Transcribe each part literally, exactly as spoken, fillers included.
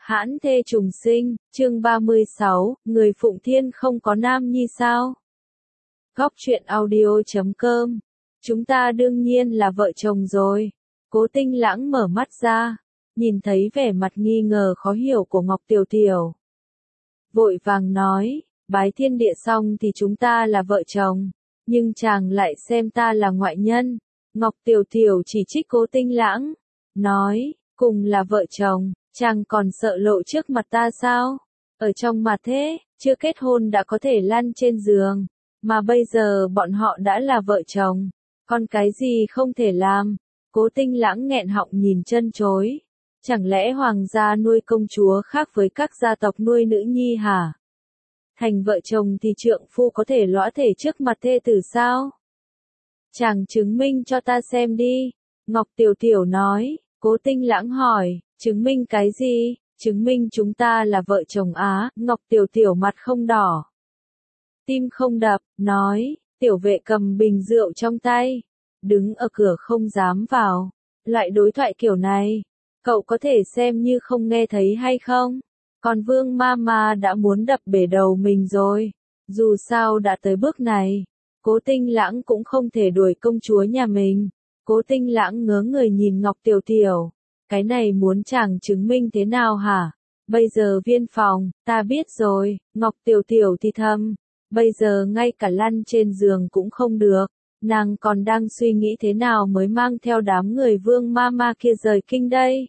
Hãn thê trùng sinh, chương ba mươi sáu, người Phụng Thiên không có nam nhi sao? Góc truyện audio chấm com. Chúng ta đương nhiên là vợ chồng rồi. Cố Tinh Lãng mở mắt ra, nhìn thấy vẻ mặt nghi ngờ khó hiểu của Ngọc Tiểu Tiểu. Vội vàng nói, bái thiên địa xong thì chúng ta là vợ chồng, nhưng chàng lại xem ta là ngoại nhân. Ngọc Tiểu Tiểu chỉ trích Cố Tinh Lãng, nói, cùng là vợ chồng, chàng còn sợ lộ trước mặt ta sao? Ở trong mặt thế, chưa kết hôn đã có thể lăn trên giường, mà bây giờ bọn họ đã là vợ chồng, còn cái gì không thể làm? Cố Tinh Lãng nghẹn họng nhìn chân chối. Chẳng lẽ hoàng gia nuôi công chúa khác với các gia tộc nuôi nữ nhi hả? Thành vợ chồng thì trượng phu có thể lõa thể trước mặt thê tử sao? Chàng chứng minh cho ta xem đi. Ngọc Tiểu Tiểu nói. Cố Tinh Lãng hỏi, chứng minh cái gì? Chứng minh chúng ta là vợ chồng á. Ngọc Tiểu Tiểu mặt không đỏ, tim không đập, nói, tiểu vệ cầm bình rượu trong tay, đứng ở cửa không dám vào. Loại đối thoại kiểu này, cậu có thể xem như không nghe thấy hay không? Còn Vương Mama đã muốn đập bể đầu mình rồi. Dù sao đã tới bước này, Cố Tinh Lãng cũng không thể đuổi công chúa nhà mình. Cố Tinh Lãng ngớ người nhìn Ngọc Tiểu Tiểu. Cái này muốn chàng chứng minh thế nào hả? Bây giờ viên phòng, ta biết rồi. Ngọc Tiểu Tiểu thì thầm. Bây giờ ngay cả lăn trên giường cũng không được. Nàng còn đang suy nghĩ thế nào mới mang theo đám người Vương Mama kia rời kinh đây.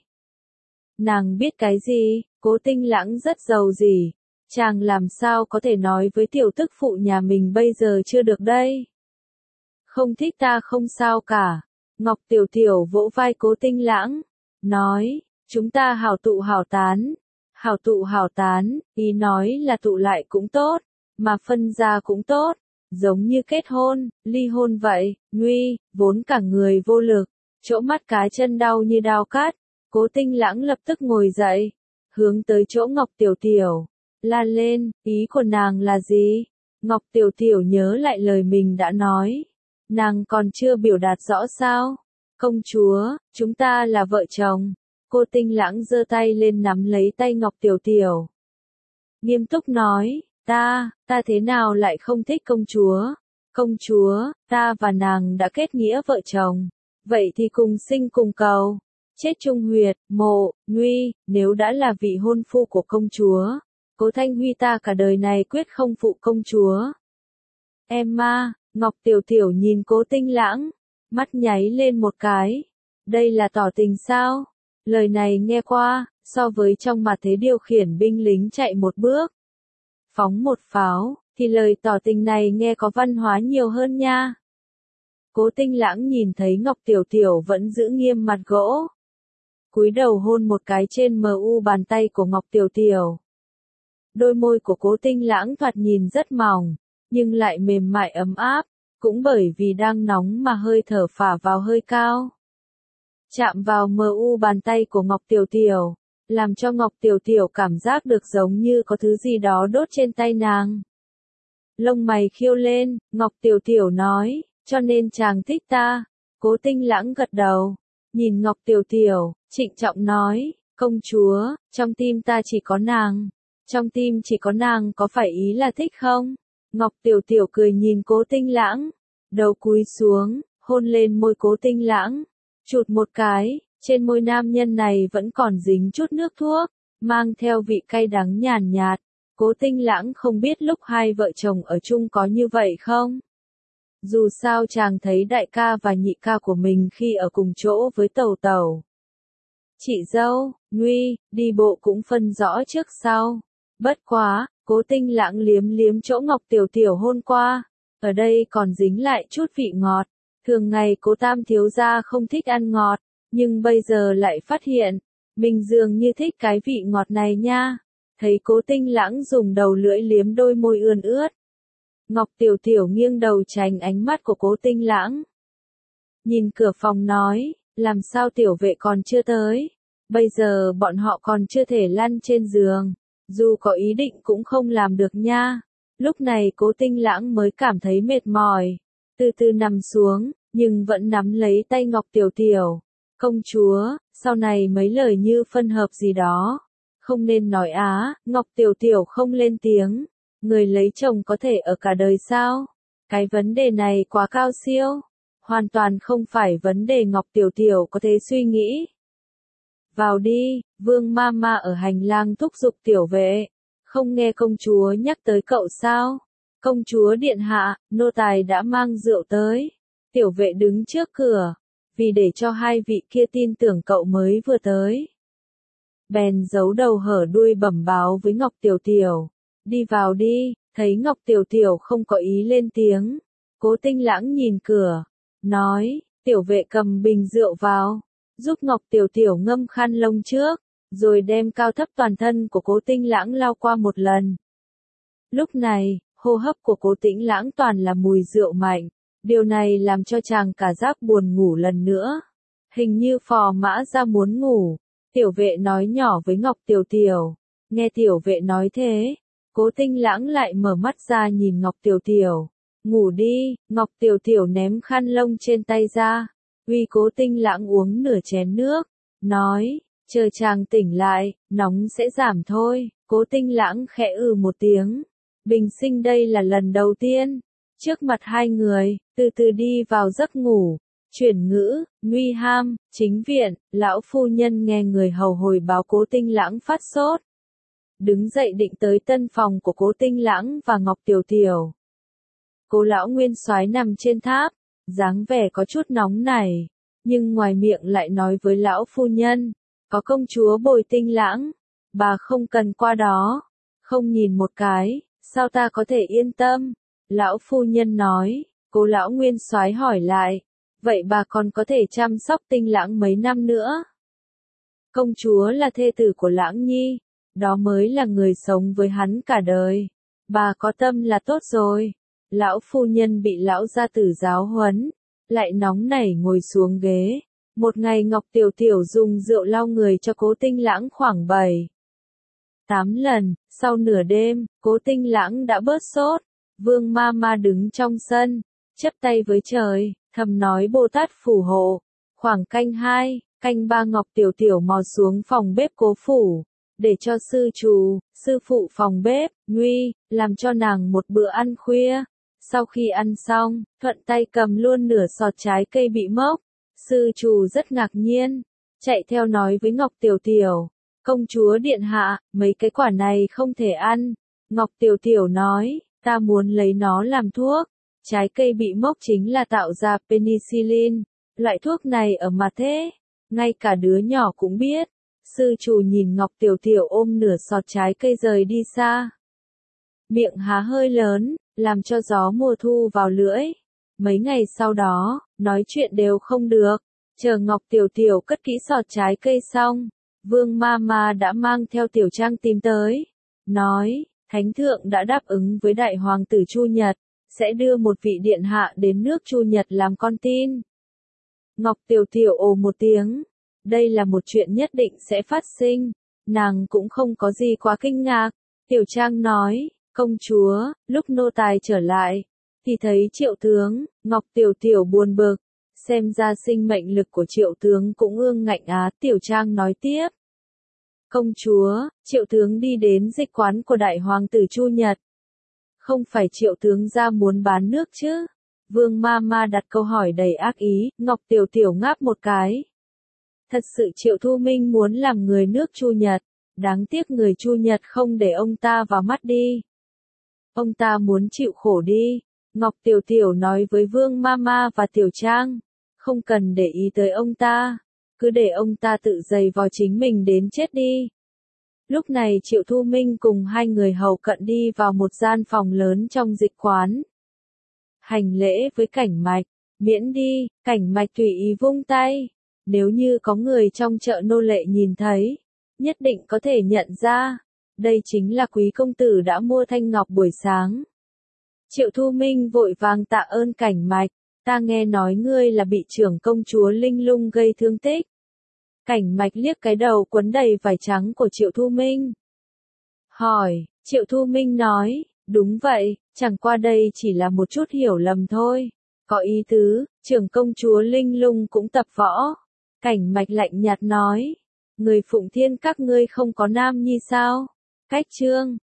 Nàng biết cái gì? Cố Tinh Lãng rất giàu gì. Chàng làm sao có thể nói với tiểu tức phụ nhà mình bây giờ chưa được đây? Không thích ta không sao cả. Ngọc Tiểu Tiểu vỗ vai Cố Tinh Lãng, nói, chúng ta hảo tụ hảo tán. Hảo tụ hảo tán, ý nói là tụ lại cũng tốt, mà phân ra cũng tốt, giống như kết hôn, ly hôn vậy. Nguy, vốn cả người vô lực, chỗ mắt cá chân đau như đao cắt. Cố Tinh Lãng lập tức ngồi dậy, hướng tới chỗ Ngọc Tiểu Tiểu, la lên, ý của nàng là gì? Ngọc Tiểu Tiểu nhớ lại lời mình đã nói. Nàng còn chưa biểu đạt rõ sao? Công chúa, chúng ta là vợ chồng. Cố Tinh Lãng giơ tay lên nắm lấy tay Ngọc Tiểu Tiểu, nghiêm túc nói, ta, ta thế nào lại không thích công chúa? Công chúa, ta và nàng đã kết nghĩa vợ chồng, vậy thì cùng sinh cùng cầu, chết chung huyệt, mộ, nguy, nếu đã là vị hôn phu của công chúa, Cố Thanh Huy ta cả đời này quyết không phụ công chúa. Emma, Ngọc Tiểu Tiểu nhìn Cố Tinh Lãng, mắt nháy lên một cái. Đây là tỏ tình sao? Lời này nghe qua, so với trong mặt thế điều khiển binh lính chạy một bước, phóng một pháo, thì lời tỏ tình này nghe có văn hóa nhiều hơn nha. Cố Tinh Lãng nhìn thấy Ngọc Tiểu Tiểu vẫn giữ nghiêm mặt gỗ, cúi đầu hôn một cái trên mờ u bàn tay của Ngọc Tiểu Tiểu. Đôi môi của Cố Tinh Lãng thoạt nhìn rất mỏng, nhưng lại mềm mại ấm áp, cũng bởi vì đang nóng mà hơi thở phả vào hơi cao. Chạm vào mờ u bàn tay của Ngọc Tiểu Tiểu, làm cho Ngọc Tiểu Tiểu cảm giác được giống như có thứ gì đó đốt trên tay nàng. Lông mày khiêu lên, Ngọc Tiểu Tiểu nói, cho nên chàng thích ta. Cố Tinh Lãng gật đầu, nhìn Ngọc Tiểu Tiểu, trịnh trọng nói, công chúa, trong tim ta chỉ có nàng. Trong tim chỉ có nàng có phải ý là thích không? Ngọc Tiểu Tiểu cười nhìn Cố Tinh Lãng, đầu cúi xuống, hôn lên môi Cố Tinh Lãng, chụt một cái, trên môi nam nhân này vẫn còn dính chút nước thuốc, mang theo vị cay đắng nhàn nhạt. Cố Tinh Lãng không biết lúc hai vợ chồng ở chung có như vậy không? Dù sao chàng thấy đại ca và nhị ca của mình khi ở cùng chỗ với Tẩu Tẩu, chị dâu, Nguy, đi bộ cũng phân rõ trước sau. Bất quá, Cố Tinh Lãng liếm liếm chỗ Ngọc Tiểu Tiểu hôn qua, ở đây còn dính lại chút vị ngọt. Thường ngày Cố Tam thiếu gia không thích ăn ngọt, nhưng bây giờ lại phát hiện, mình dường như thích cái vị ngọt này nha. Thấy Cố Tinh Lãng dùng đầu lưỡi liếm đôi môi ươn ướt, Ngọc Tiểu Tiểu nghiêng đầu tránh ánh mắt của Cố Tinh Lãng. Nhìn cửa phòng nói, làm sao tiểu vệ còn chưa tới? Bây giờ bọn họ còn chưa thể lăn trên giường, dù có ý định cũng không làm được nha. Lúc này Cố Tinh Lãng mới cảm thấy mệt mỏi, từ từ nằm xuống, nhưng vẫn nắm lấy tay Ngọc Tiểu Tiểu. Công chúa, sau này mấy lời như phân hợp gì đó, Không nên nói á, Ngọc Tiểu Tiểu không lên tiếng. Người lấy chồng có thể ở cả đời sao? Cái vấn đề này quá cao siêu. Hoàn toàn không phải vấn đề Ngọc Tiểu Tiểu có thể suy nghĩ. Vào đi, Vương Mama ở hành lang thúc giục tiểu vệ. Không nghe công chúa nhắc tới cậu sao? Công chúa điện hạ, nô tài đã mang rượu tới. Tiểu vệ đứng trước cửa. Vì để cho hai vị kia tin tưởng cậu mới vừa tới. Bèn giấu đầu hở đuôi bẩm báo với Ngọc Tiểu Tiểu. Đi vào đi, thấy Ngọc Tiểu Tiểu không có ý lên tiếng. Cố Tinh Lãng nhìn cửa. Nói, tiểu vệ cầm bình rượu vào. Giúp Ngọc Tiểu Tiểu ngâm khăn lông trước. Rồi đem cao thấp toàn thân của Cố Tinh Lãng lau qua một lần. Lúc này, hô hấp của Cố Tĩnh Lãng toàn là mùi rượu mạnh. Điều này làm cho chàng cả giác buồn ngủ lần nữa. Hình như phò mã ra muốn ngủ. Tiểu vệ nói nhỏ với Ngọc Tiểu Tiểu. Nghe tiểu vệ nói thế, Cố Tinh Lãng lại mở mắt ra nhìn Ngọc Tiểu Tiểu. Ngủ đi, Ngọc Tiểu Tiểu ném khăn lông trên tay ra. Uy Cố Tinh Lãng uống nửa chén nước. Nói, chờ chàng tỉnh lại, nóng sẽ giảm thôi. Cố Tinh Lãng khẽ ừ một tiếng. Bình sinh đây là lần đầu tiên. Trước mặt hai người, từ từ đi vào giấc ngủ. Chuyển ngữ, nguy ham, chính viện, lão phu nhân nghe người hầu hồi báo Cố Tinh Lãng phát sốt. Đứng dậy định tới tân phòng của Cố Tinh Lãng và Ngọc Tiểu Tiểu. Cố lão nguyên soái nằm trên tháp, dáng vẻ có chút nóng nảy, nhưng ngoài miệng lại nói với lão phu nhân, có công chúa bồi Tinh Lãng, bà không cần qua đó, không nhìn một cái, sao ta có thể yên tâm? Lão phu nhân nói. Cố lão nguyên soái hỏi lại, vậy bà còn có thể chăm sóc Tinh Lãng mấy năm nữa? Công chúa là thê tử của Lãng Nhi, đó mới là người sống với hắn cả đời. Bà có tâm là tốt rồi. Lão phu nhân bị lão gia tử giáo huấn, lại nóng nảy ngồi xuống ghế. Một ngày Ngọc Tiểu Tiểu dùng rượu lau người cho Cố Tinh Lãng khoảng bảy, tám lần, sau nửa đêm, Cố Tinh Lãng đã bớt sốt. Vương Mama đứng trong sân, chắp tay với trời, thầm nói Bồ Tát phù hộ. Khoảng canh hai, canh ba Ngọc Tiểu Tiểu mò xuống phòng bếp Cố phủ, để cho sư chủ, sư phụ phòng bếp, Nguy, làm cho nàng một bữa ăn khuya. Sau khi ăn xong, thuận tay cầm luôn nửa sọt trái cây bị mốc. Sư chủ rất ngạc nhiên, chạy theo nói với Ngọc Tiểu Tiểu, công chúa điện hạ, mấy cái quả này không thể ăn. Ngọc Tiểu Tiểu nói, ta muốn lấy nó làm thuốc. Trái cây bị mốc chính là tạo ra penicillin, loại thuốc này ở mặt thế, ngay cả đứa nhỏ cũng biết. Sư chủ nhìn Ngọc Tiểu Tiểu ôm nửa sọt trái cây rời đi xa. Miệng há hơi lớn, làm cho gió mùa thu vào lưỡi. Mấy ngày sau đó, nói chuyện đều không được. Chờ Ngọc Tiểu Tiểu cất kỹ sọt trái cây xong, Vương Mama đã mang theo Tiểu Trang tìm tới. Nói, Thánh Thượng đã đáp ứng với Đại Hoàng tử Chu Nhật, sẽ đưa một vị điện hạ đến nước Chu Nhật làm con tin. Ngọc Tiểu Tiểu ồ một tiếng. Đây là một chuyện nhất định sẽ phát sinh. Nàng cũng không có gì quá kinh ngạc. Tiểu Trang nói, công chúa, lúc nô tài trở lại, thì thấy Triệu tướng. Ngọc Tiểu Tiểu buồn bực. Xem ra sinh mệnh lực của Triệu tướng cũng ương ngạnh á. Tiểu Trang nói tiếp. Công chúa, Triệu tướng đi đến dịch quán của Đại Hoàng tử Chu Nhật. Không phải Triệu tướng ra muốn bán nước chứ? Vương Mama đặt câu hỏi đầy ác ý. Ngọc Tiểu Tiểu ngáp một cái. Thật sự Triệu Thu Minh muốn làm người nước Chu Nhật. Đáng tiếc người Chu Nhật không để ông ta vào mắt đi. Ông ta muốn chịu khổ đi. Ngọc Tiểu Tiểu nói với Vương Mama và Tiểu Trang. Không cần để ý tới ông ta. Cứ để ông ta tự giày vò chính mình đến chết đi. Lúc này Triệu Thu Minh cùng hai người hầu cận đi vào một gian phòng lớn trong dịch quán. Hành lễ với Cảnh Mạch. Miễn đi, Cảnh Mạch tùy ý vung tay. Nếu như có người trong chợ nô lệ nhìn thấy, nhất định có thể nhận ra. Đây chính là quý công tử đã mua thanh ngọc buổi sáng. Triệu Thu Minh vội vàng tạ ơn Cảnh Mạch. Ta nghe nói ngươi là bị trưởng công chúa Linh Lung gây thương tích. Cảnh Mạch liếc cái đầu quấn đầy vải trắng của Triệu Thu Minh. Hỏi, Triệu Thu Minh nói, đúng vậy, chẳng qua đây chỉ là một chút hiểu lầm thôi. Có ý tứ, trưởng công chúa Linh Lung cũng tập võ. Cảnh Mạch lạnh nhạt nói. Người Phụng Thiên các ngươi không có nam nhi sao? Cách chương